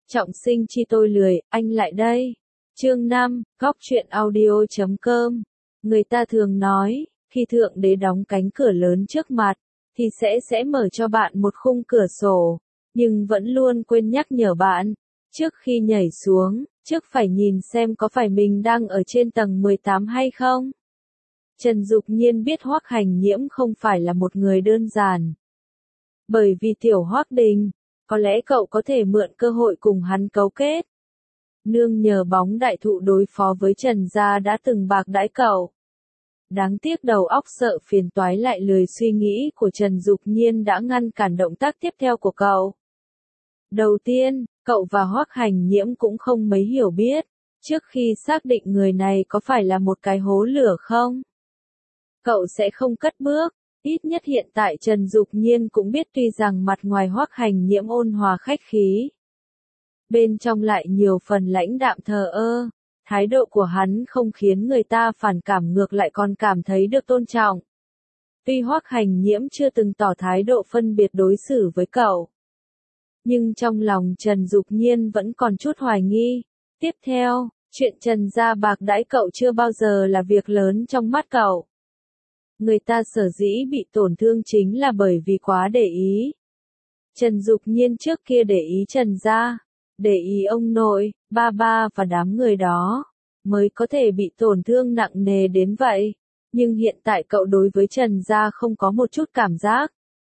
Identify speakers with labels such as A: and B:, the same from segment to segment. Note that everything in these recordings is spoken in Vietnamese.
A: Trọng sinh chi tôi lười, anh lại đây. Chương 5, góc truyện audio.com. Người ta thường nói, khi Thượng Đế đóng cánh cửa lớn trước mặt, thì sẽ mở cho bạn một khung cửa sổ, nhưng vẫn luôn quên nhắc nhở bạn, trước khi nhảy xuống, trước phải nhìn xem có phải mình đang ở trên tầng 18 hay không. Trần Dục Nhiên biết Hoắc Hành Nhiễm không phải là một người đơn giản. Bởi vì tiểu Hoắc Đình, có lẽ cậu có thể mượn cơ hội cùng hắn cấu kết. Nương nhờ bóng đại thụ đối phó với Trần gia đã từng bạc đãi cậu. Đáng tiếc đầu óc sợ phiền toái lại lười suy nghĩ của Trần Dục Nhiên đã ngăn cản động tác tiếp theo của cậu. Đầu tiên, cậu và Hoắc Hành Nhiễm cũng không mấy hiểu biết, trước khi xác định người này có phải là một cái hố lửa không. Cậu sẽ không cất bước, ít nhất hiện tại Trần Dục Nhiên cũng biết tuy rằng mặt ngoài Hoắc Hành Nhiễm ôn hòa khách khí. Bên trong lại nhiều phần lãnh đạm thờ ơ, thái độ của hắn không khiến người ta phản cảm ngược lại còn cảm thấy được tôn trọng. Tuy Hoắc Hành Nhiễm chưa từng tỏ thái độ phân biệt đối xử với cậu, nhưng trong lòng Trần Dục Nhiên vẫn còn chút hoài nghi. Tiếp theo, chuyện Trần gia bạc đãi cậu chưa bao giờ là việc lớn trong mắt cậu. Người ta sở dĩ bị tổn thương chính là bởi vì quá để ý. Trần Dục Nhiên trước kia để ý Trần gia, để ý ông nội, ba và đám người đó, mới có thể bị tổn thương nặng nề đến vậy. Nhưng hiện tại cậu đối với Trần gia không có một chút cảm giác.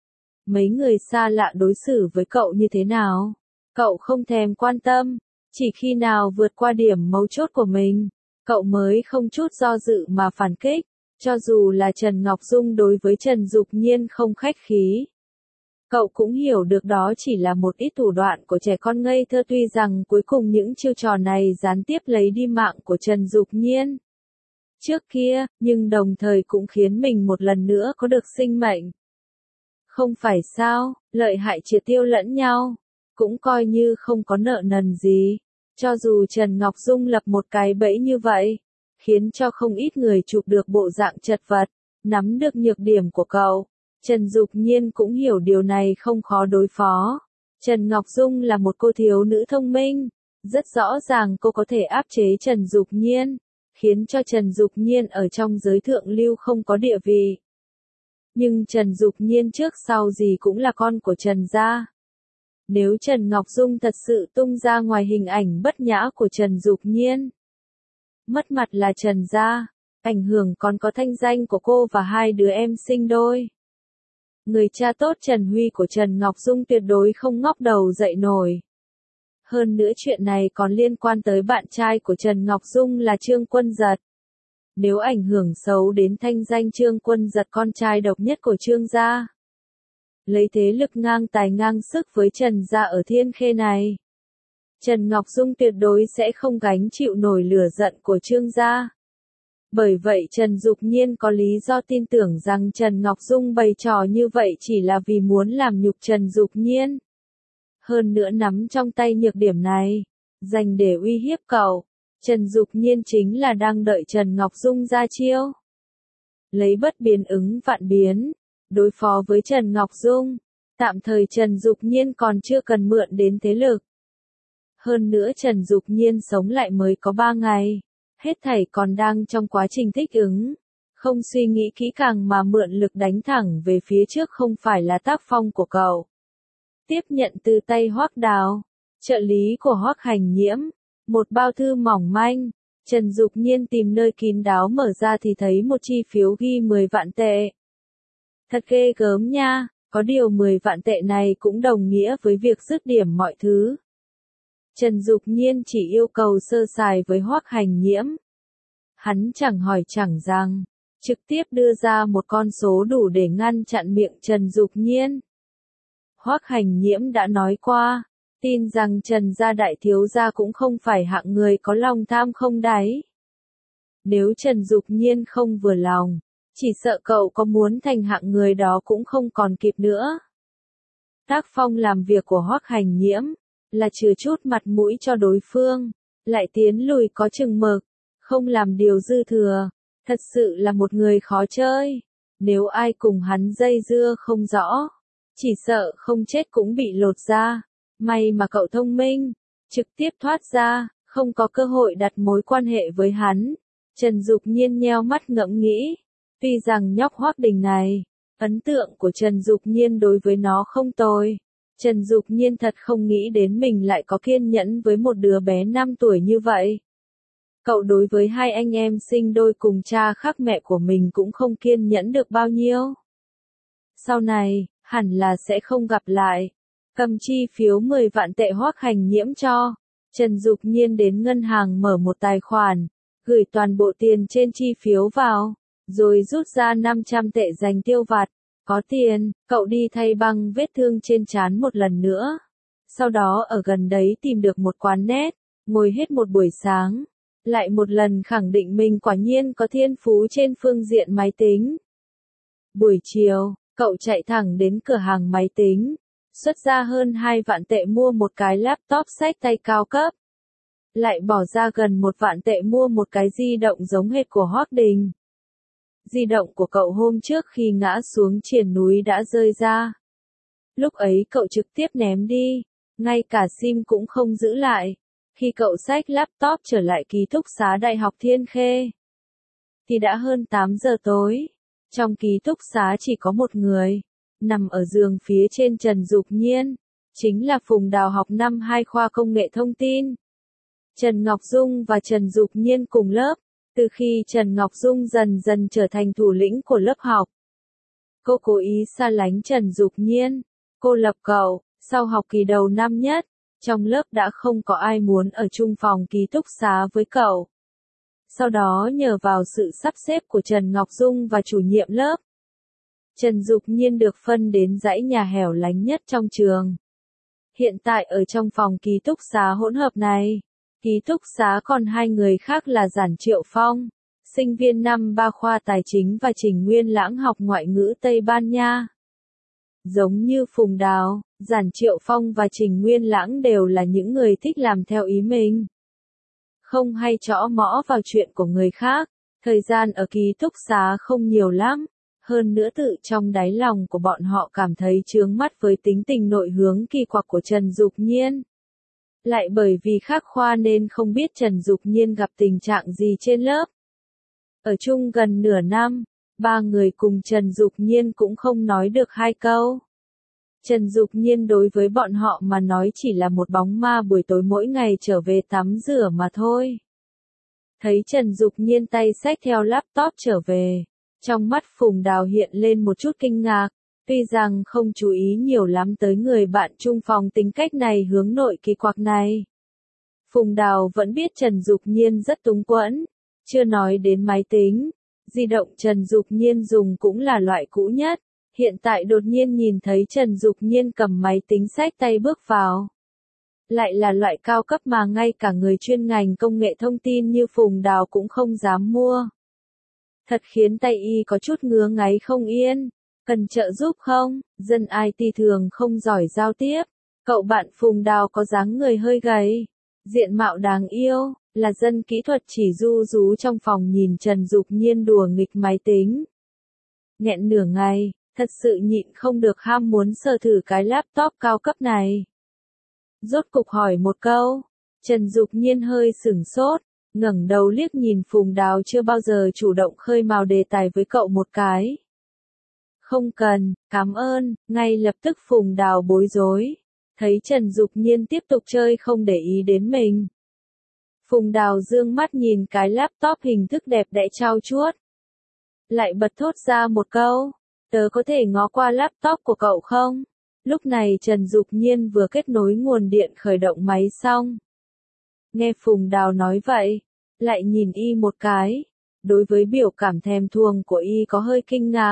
A: Mấy người xa lạ đối xử với cậu như thế nào, cậu không thèm quan tâm, chỉ khi nào vượt qua điểm mấu chốt của mình, cậu mới không chút do dự mà phản kích, cho dù là Trần Ngọc Dung đối với Trần Dục Nhiên không khách khí. Cậu cũng hiểu được đó chỉ là một ít thủ đoạn của trẻ con ngây thơ, tuy rằng cuối cùng những chiêu trò này gián tiếp lấy đi mạng của Trần Dục Nhiên trước kia, nhưng đồng thời cũng khiến mình một lần nữa có được sinh mệnh. Không phải sao, lợi hại triệt tiêu lẫn nhau, cũng coi như không có nợ nần gì. Cho dù Trần Ngọc Dung lập một cái bẫy như vậy, khiến cho không ít người chụp được bộ dạng chật vật, nắm được nhược điểm của cậu. Trần Dục Nhiên cũng hiểu điều này không khó đối phó. Trần Ngọc Dung là một cô thiếu nữ thông minh, rất rõ ràng cô có thể áp chế Trần Dục Nhiên, khiến cho Trần Dục Nhiên ở trong giới thượng lưu không có địa vị. Nhưng Trần Dục Nhiên trước sau gì cũng là con của Trần gia. Nếu Trần Ngọc Dung thật sự tung ra ngoài hình ảnh bất nhã của Trần Dục Nhiên, mất mặt là Trần gia, ảnh hưởng còn có thanh danh của cô và hai đứa em sinh đôi. Người cha tốt Trần Huy của Trần Ngọc Dung tuyệt đối không ngóc đầu dậy nổi. Hơn nữa chuyện này còn liên quan tới bạn trai của Trần Ngọc Dung là Trương Quân Giật. Nếu ảnh hưởng xấu đến thanh danh Trương Quân Giật, con trai độc nhất của Trương gia, lấy thế lực ngang tài ngang sức với Trần gia ở Thiên Khê này, Trần Ngọc Dung tuyệt đối sẽ không gánh chịu nổi lửa giận của Trương gia. Bởi vậy Trần Dục Nhiên có lý do tin tưởng rằng Trần Ngọc Dung bày trò như vậy chỉ là vì muốn làm nhục Trần Dục Nhiên. Hơn nữa nắm trong tay nhược điểm này, dành để uy hiếp cậu, Trần Dục Nhiên chính là đang đợi Trần Ngọc Dung ra chiêu. Lấy bất biến ứng vạn biến, đối phó với Trần Ngọc Dung, tạm thời Trần Dục Nhiên còn chưa cần mượn đến thế lực. Hơn nữa Trần Dục Nhiên sống lại mới có 3 ngày. Hết thảy còn đang trong quá trình thích ứng, không suy nghĩ kỹ càng mà mượn lực đánh thẳng về phía trước không phải là tác phong của cậu. Tiếp nhận từ tay Hoắc Đào, trợ lý của Hoắc Hành Nhiễm, một bao thư mỏng manh, Trần Dục Nhiên tìm nơi kín đáo mở ra thì thấy một chi phiếu ghi 10 vạn tệ. Thật ghê gớm nha, có điều 10 vạn tệ này cũng đồng nghĩa với việc dứt điểm mọi thứ. Trần Dục Nhiên chỉ yêu cầu sơ sài với Hoắc Hành Nhiễm. Hắn chẳng hỏi chẳng rằng, trực tiếp đưa ra một con số đủ để ngăn chặn miệng Trần Dục Nhiên. Hoắc Hành Nhiễm đã nói qua, tin rằng Trần gia đại thiếu gia cũng không phải hạng người có lòng tham không đáy. Nếu Trần Dục Nhiên không vừa lòng, chỉ sợ cậu có muốn thành hạng người đó cũng không còn kịp nữa. Tác phong làm việc của Hoắc Hành Nhiễm là chừa chút mặt mũi cho đối phương, lại tiến lùi có chừng mực, không làm điều dư thừa, thật sự là một người khó chơi. Nếu ai cùng hắn dây dưa không rõ, chỉ sợ không chết cũng bị lột da. May mà cậu thông minh, trực tiếp thoát ra, không có cơ hội đặt mối quan hệ với hắn. Trần Dục Nhiên nheo mắt ngẫm nghĩ, tuy rằng nhóc Hoắc Đình này, ấn tượng của Trần Dục Nhiên đối với nó không tồi. Trần Dục Nhiên thật không nghĩ đến mình lại có kiên nhẫn với một đứa bé 5 tuổi như vậy. Cậu đối với hai anh em sinh đôi cùng cha khác mẹ của mình cũng không kiên nhẫn được bao nhiêu. Sau này, hẳn là sẽ không gặp lại. Cầm chi phiếu 10 vạn tệ Hoắc Hành Nhiễm cho. Trần Dục Nhiên đến ngân hàng mở một tài khoản, gửi toàn bộ tiền trên chi phiếu vào, rồi rút ra 500 tệ dành tiêu vặt. Có tiền, cậu đi thay băng vết thương trên trán một lần nữa. Sau đó ở gần đấy tìm được một quán net, ngồi hết một buổi sáng. Lại một lần khẳng định mình quả nhiên có thiên phú trên phương diện máy tính. Buổi chiều, cậu chạy thẳng đến cửa hàng máy tính, xuất ra hơn 2 vạn tệ mua một cái laptop xách tay cao cấp. Lại bỏ ra gần 1 vạn tệ mua một cái di động giống hệt của Hoắc Đình. Di động của cậu hôm trước khi ngã xuống triền núi đã rơi ra. Lúc ấy cậu trực tiếp ném đi, ngay cả SIM cũng không giữ lại. Khi cậu xách laptop trở lại ký túc xá Đại học Thiên Khê, thì đã hơn 8 giờ tối. Trong ký túc xá chỉ có một người, nằm ở giường phía trên Trần Dục Nhiên, chính là Phùng Đào học năm 2 khoa công nghệ thông tin. Trần Ngọc Dung và Trần Dục Nhiên cùng lớp, từ khi Trần Ngọc Dung dần dần trở thành thủ lĩnh của lớp học. Cô cố ý xa lánh Trần Dục Nhiên, cô lập cậu, sau học kỳ đầu năm nhất, trong lớp đã không có ai muốn ở chung phòng ký túc xá với cậu. Sau đó nhờ vào sự sắp xếp của Trần Ngọc Dung và chủ nhiệm lớp, Trần Dục Nhiên được phân đến dãy nhà hẻo lánh nhất trong trường. Hiện tại ở trong phòng ký túc xá hỗn hợp này, ký túc xá còn 2 người khác là Giản Triệu Phong, sinh viên năm 3 khoa tài chính và Trình Nguyên Lãng học ngoại ngữ Tây Ban Nha. Giống như Phùng Đào, Giản Triệu Phong và Trình Nguyên Lãng đều là những người thích làm theo ý mình. Không hay trõ mõ vào chuyện của người khác, thời gian ở ký túc xá không nhiều lắm. Hơn nữa tự trong đáy lòng của bọn họ cảm thấy chướng mắt với tính tình nội hướng kỳ quặc của Trần Dục Nhiên. Lại bởi vì khác khoa nên không biết Trần Dục Nhiên gặp tình trạng gì trên lớp. Ở chung gần nửa năm, 3 người cùng Trần Dục Nhiên cũng không nói được 2 câu. Trần Dục Nhiên đối với bọn họ mà nói chỉ là một bóng ma buổi tối mỗi ngày trở về tắm rửa mà thôi. Thấy Trần Dục Nhiên tay xách theo laptop trở về, trong mắt Phùng Đào hiện lên một chút kinh ngạc, tuy rằng không chú ý nhiều lắm tới người bạn chung phòng tính cách này hướng nội kỳ quặc này. Phùng Đào vẫn biết Trần Dục Nhiên rất túng quẫn, chưa nói đến máy tính, di động Trần Dục Nhiên dùng cũng là loại cũ nhất, hiện tại đột nhiên nhìn thấy Trần Dục Nhiên cầm máy tính xách tay bước vào. Lại là loại cao cấp mà ngay cả người chuyên ngành công nghệ thông tin như Phùng Đào cũng không dám mua. Thật khiến tay y có chút ngứa ngáy không yên. Cần trợ giúp không? Dân IT thường không giỏi giao tiếp. Cậu bạn Phùng Đào có dáng người hơi gầy, diện mạo đáng yêu, là dân kỹ thuật chỉ ru rú trong phòng nhìn Trần Dục Nhiên đùa nghịch máy tính. Nghẹn nửa ngày, thật sự nhịn không được ham muốn sờ thử cái laptop cao cấp này. Rốt cục hỏi một câu, Trần Dục Nhiên hơi sửng sốt, ngẩng đầu liếc nhìn Phùng Đào chưa bao giờ chủ động khơi mào đề tài với cậu một cái. Không cần, cảm ơn, ngay lập tức Phùng Đào bối rối, thấy Trần Dục Nhiên tiếp tục chơi không để ý đến mình. Phùng Đào dương mắt nhìn cái laptop hình thức đẹp đẽ trau chuốt. Lại bật thốt ra một câu, tớ có thể ngó qua laptop của cậu không? Lúc này Trần Dục Nhiên vừa kết nối nguồn điện khởi động máy xong. Nghe Phùng Đào nói vậy, lại nhìn y một cái, đối với biểu cảm thèm thuồng của y có hơi kinh ngạc.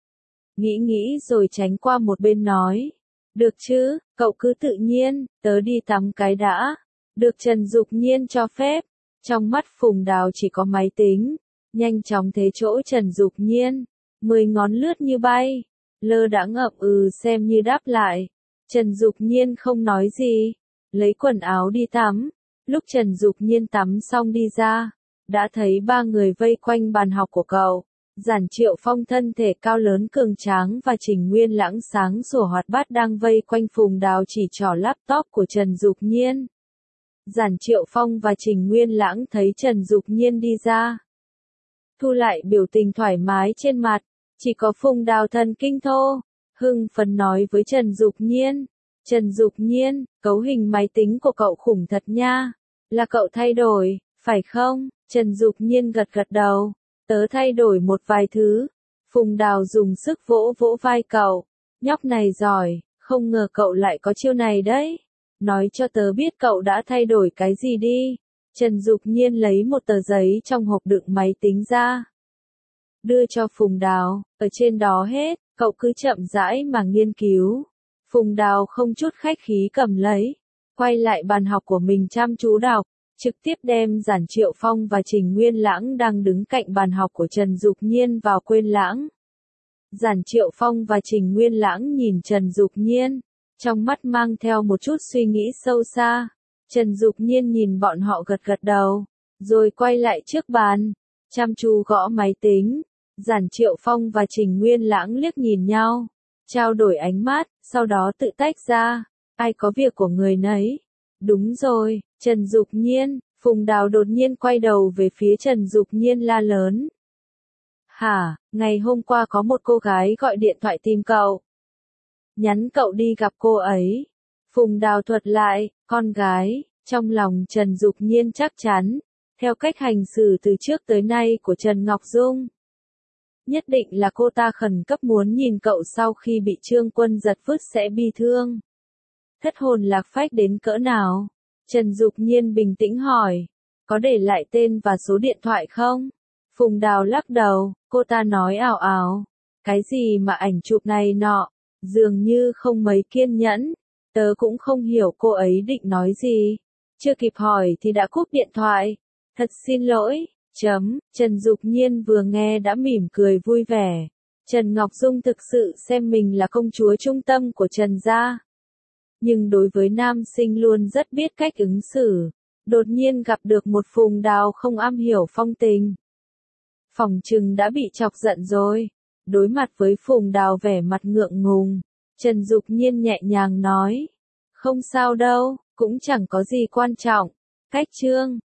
A: Nghĩ rồi tránh qua một bên nói, được chứ, cậu cứ tự nhiên, tớ đi tắm cái đã. Được Trần Dục Nhiên cho phép, trong mắt Phùng Đào chỉ có máy tính, nhanh chóng thế chỗ Trần Dục Nhiên, 10 ngón lướt như bay, lơ đãng ngậm xem như đáp lại. Trần Dục Nhiên không nói gì, lấy quần áo đi tắm. Lúc Trần Dục Nhiên tắm xong đi ra, đã thấy 3 người vây quanh bàn học của cậu. Giản Triệu Phong thân thể cao lớn cường tráng và Trình Nguyên Lãng sáng sủa hoạt bát đang vây quanh Phùng Đào chỉ trỏ laptop của Trần Dục Nhiên. Giản Triệu Phong và Trình Nguyên Lãng thấy Trần Dục Nhiên đi ra. Thu lại biểu tình thoải mái trên mặt, chỉ có Phùng Đào thần kinh thô, hưng phấn nói với Trần Dục Nhiên. Trần Dục Nhiên, cấu hình máy tính của cậu khủng thật nha. Là cậu thay đổi, phải không? Trần Dục Nhiên gật gật đầu. Tớ thay đổi một vài thứ. Phùng Đào dùng sức vỗ vỗ vai cậu. Nhóc này giỏi, không ngờ cậu lại có chiêu này đấy. Nói cho tớ biết cậu đã thay đổi cái gì đi. Trần Dục Nhiên lấy một tờ giấy trong hộp đựng máy tính ra. Đưa cho Phùng Đào, ở trên đó hết, cậu cứ chậm rãi mà nghiên cứu. Phùng Đào không chút khách khí cầm lấy, quay lại bàn học của mình chăm chú đọc, trực tiếp đem Giản Triệu Phong và Trình Nguyên Lãng đang đứng cạnh bàn học của Trần Dục Nhiên vào quên lãng. Giản Triệu Phong và Trình Nguyên Lãng nhìn Trần Dục Nhiên, trong mắt mang theo một chút suy nghĩ sâu xa. Trần Dục Nhiên nhìn bọn họ gật gật đầu, rồi quay lại trước bàn, chăm chú gõ máy tính. Giản Triệu Phong và Trình Nguyên Lãng liếc nhìn nhau, trao đổi ánh mắt, sau đó tự tách ra. Ai có việc của người nấy. Đúng rồi, Trần Dục Nhiên. Phùng Đào đột nhiên quay đầu về phía Trần Dục Nhiên la lớn. Hả, ngày hôm qua có một cô gái gọi điện thoại tìm cậu. Nhắn cậu đi gặp cô ấy. Phùng Đào thuật lại, con gái, trong lòng Trần Dục Nhiên chắc chắn, theo cách hành xử từ trước tới nay của Trần Ngọc Dung. Nhất định là cô ta khẩn cấp muốn nhìn cậu sau khi bị Trương Quân giật vứt sẽ bi thương. Thất hồn lạc phách đến cỡ nào? Trần Dục Nhiên bình tĩnh hỏi, có để lại tên và số điện thoại không? Phùng Đào lắc đầu, cô ta nói ảo ảo, cái gì mà ảnh chụp này nọ, dường như không mấy kiên nhẫn, tớ cũng không hiểu cô ấy định nói gì. Chưa kịp hỏi thì đã cúp điện thoại. Thật xin lỗi. Trần Dục Nhiên vừa nghe đã mỉm cười vui vẻ. Trần Ngọc Dung thực sự xem mình là công chúa trung tâm của Trần gia. Nhưng đối với nam sinh luôn rất biết cách ứng xử. Đột nhiên gặp được một Phùng Đào không am hiểu phong tình. Phỏng chừng đã bị chọc giận rồi. Đối mặt với Phùng Đào vẻ mặt ngượng ngùng, Trần Dục Nhiên nhẹ nhàng nói. Không sao đâu, cũng chẳng có gì quan trọng. Cách chương.